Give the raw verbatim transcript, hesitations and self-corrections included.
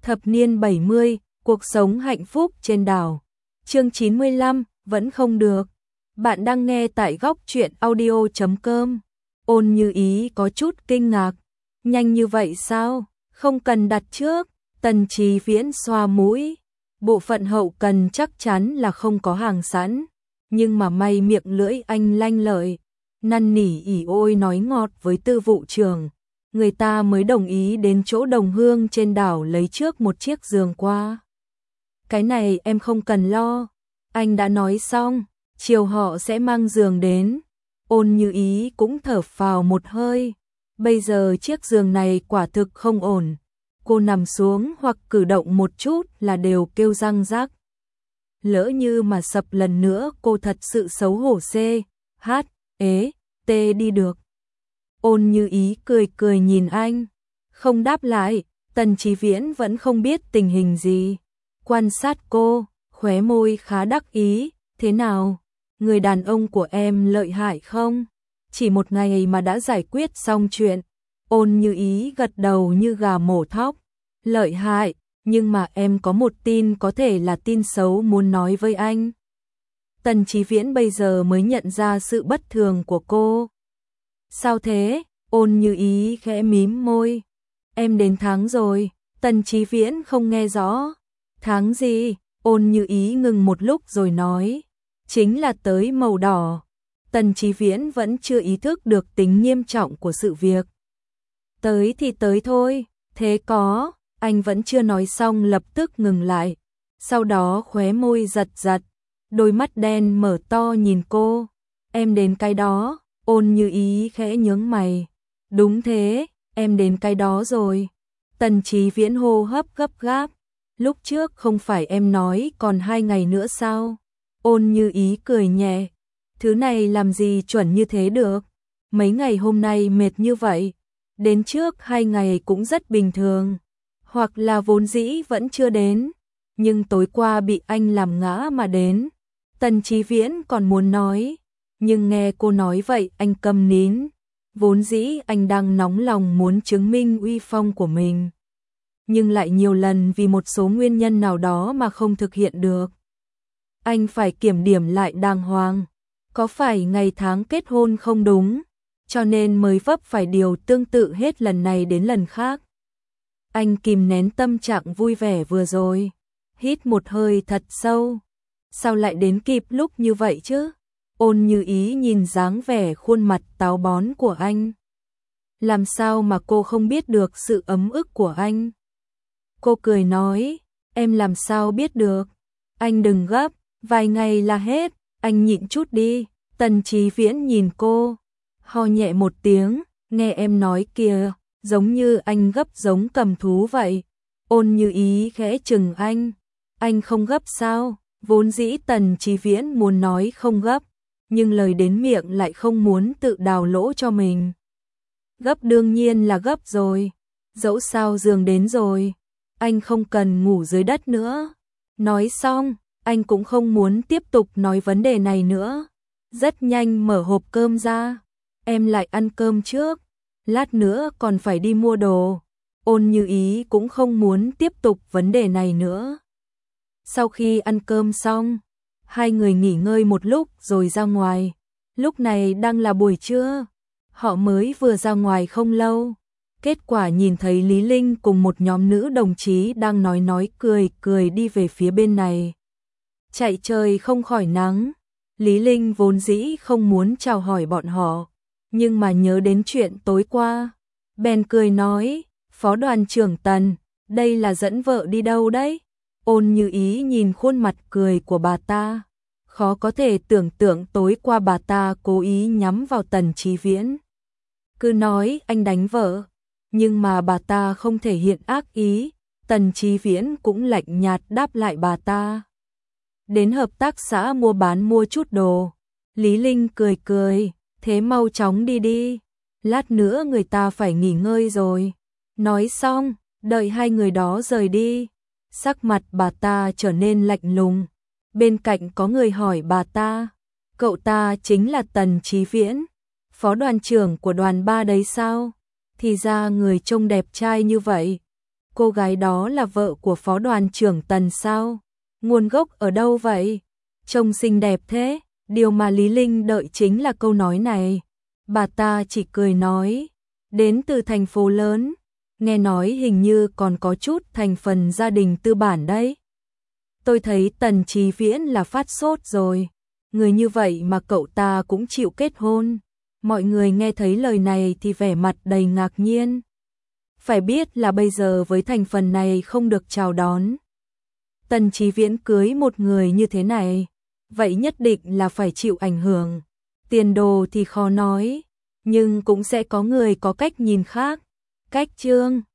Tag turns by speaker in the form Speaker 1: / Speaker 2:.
Speaker 1: Thập niên bảy mươi, cuộc sống hạnh phúc trên đảo. Chương chín mươi lăm, vẫn không được. Bạn đang nghe tại góc truyện audio chấm com. Ôn Như Ý có chút kinh ngạc. Nhanh như vậy sao? Không cần đặt trước. Tần Chí Viễn xoa mũi. Bộ phận hậu cần chắc chắn là không có hàng sẵn. Nhưng mà may miệng lưỡi anh lanh lợi. Năn nỉ ỉ ôi nói ngọt với tư vụ trưởng. Người ta mới đồng ý đến chỗ đồng hương trên đảo lấy trước một chiếc giường qua. Cái này em không cần lo. Anh đã nói xong, chiều họ sẽ mang giường đến. Ôn Như Ý cũng thở phào một hơi. Bây giờ chiếc giường này quả thực không ổn. Cô nằm xuống hoặc cử động một chút là đều kêu răng rắc. Lỡ như mà sập lần nữa cô thật sự xấu hổ xê, hát, ế, tê đi được. Ôn Như Ý cười cười nhìn anh, không đáp lại. Tần Chí Viễn vẫn không biết tình hình gì. Quan sát cô, khóe môi khá đắc ý. Thế nào? Người đàn ông của em lợi hại không? Chỉ một ngày mà đã giải quyết xong chuyện. Ôn Như Ý gật đầu như gà mổ thóc. Lợi hại, nhưng mà em có một tin có thể là tin xấu muốn nói với anh. Tần Chí Viễn bây giờ mới nhận ra sự bất thường của cô. Sao thế? Ôn Như Ý khẽ mím môi. Em đến tháng rồi. Tần Chí Viễn không nghe rõ. Tháng gì? Ôn Như Ý ngừng một lúc rồi nói. Chính là tới màu đỏ. Tần Chí Viễn vẫn chưa ý thức được tính nghiêm trọng của sự việc. Tới thì tới thôi. Thế có. Anh vẫn chưa nói xong lập tức ngừng lại. Sau đó khóe môi giật giật. Đôi mắt đen mở to nhìn cô. Em đến cái đó. Ôn Như Ý khẽ nhướng mày. Đúng thế, em đến cái đó rồi. Tần Chí Viễn hô hấp gấp gáp. Lúc trước không phải em nói còn hai ngày nữa sao? Ôn Như Ý cười nhẹ. Thứ này làm gì chuẩn như thế được? Mấy ngày hôm nay mệt như vậy. Đến trước hai ngày cũng rất bình thường. Hoặc là vốn dĩ vẫn chưa đến. Nhưng tối qua bị anh làm ngã mà đến. Tần Chí Viễn còn muốn nói. Nhưng nghe cô nói vậy anh câm nín. Vốn dĩ anh đang nóng lòng muốn chứng minh uy phong của mình. Nhưng lại nhiều lần vì một số nguyên nhân nào đó mà không thực hiện được. Anh phải kiểm điểm lại đàng hoàng. Có phải ngày tháng kết hôn không đúng, cho nên mới vấp phải điều tương tự hết lần này đến lần khác. Anh kìm nén tâm trạng vui vẻ vừa rồi. Hít một hơi thật sâu. Sao lại đến kịp lúc như vậy chứ? Ôn Như Ý nhìn dáng vẻ khuôn mặt táo bón của anh. Làm sao mà cô không biết được sự ấm ức của anh? Cô cười nói, em làm sao biết được? Anh đừng gấp, vài ngày là hết, anh nhịn chút đi. Tần Chí Viễn nhìn cô, ho nhẹ một tiếng, nghe em nói kìa, giống như anh gấp giống cầm thú vậy. Ôn Như Ý khẽ chừng anh, anh không gấp sao? Vốn dĩ Tần Chí Viễn muốn nói không gấp. Nhưng lời đến miệng lại không muốn tự đào lỗ cho mình. Gấp đương nhiên là gấp rồi. Dẫu sao giường đến rồi. Anh không cần ngủ dưới đất nữa. Nói xong, anh cũng không muốn tiếp tục nói vấn đề này nữa. Rất nhanh mở hộp cơm ra. Em lại ăn cơm trước. Lát nữa còn phải đi mua đồ. Ôn Như Ý cũng không muốn tiếp tục vấn đề này nữa. Sau khi ăn cơm xong, hai người nghỉ ngơi một lúc rồi ra ngoài. Lúc này đang là buổi trưa. Họ mới vừa ra ngoài không lâu. Kết quả nhìn thấy Lý Linh cùng một nhóm nữ đồng chí đang nói nói cười cười đi về phía bên này. Chạy trời không khỏi nắng. Lý Linh vốn dĩ không muốn chào hỏi bọn họ. Nhưng mà nhớ đến chuyện tối qua. Bèn cười nói, Phó đoàn trưởng Tần, đây là dẫn vợ đi đâu đấy? Ôn Như Ý nhìn khuôn mặt cười của bà ta. Khó có thể tưởng tượng tối qua bà ta cố ý nhắm vào Tần Chí Viễn. Cứ nói anh đánh vợ. Nhưng mà bà ta không thể hiện ác ý. Tần Chí Viễn cũng lạnh nhạt đáp lại bà ta. Đến hợp tác xã mua bán mua chút đồ. Lý Linh cười cười. Thế mau chóng đi đi. Lát nữa người ta phải nghỉ ngơi rồi. Nói xong, đợi hai người đó rời đi. Sắc mặt bà ta trở nên lạnh lùng. Bên cạnh có người hỏi bà ta, cậu ta chính là Tần Chí Viễn, phó đoàn trưởng của đoàn ba đấy sao? Thì ra người trông đẹp trai như vậy. Cô cô gái đó là vợ của phó đoàn trưởng Tần sao? Nguồn gốc ở đâu vậy? Trông xinh đẹp thế. Điều mà Lý Linh đợi chính là câu nói này. Bà ta chỉ cười nói, đến từ thành phố lớn, nghe nói hình như còn có chút thành phần gia đình tư bản đấy. Tôi thấy Tần Chí Viễn là phát sốt rồi. Người như vậy mà cậu ta cũng chịu kết hôn. Mọi người nghe thấy lời này thì vẻ mặt đầy ngạc nhiên. Phải biết là bây giờ với thành phần này không được chào đón. Tần Chí Viễn cưới một người như thế này, vậy nhất định là phải chịu ảnh hưởng. Tiền đồ thì khó nói, nhưng cũng sẽ có người có cách nhìn khác. Cách Chương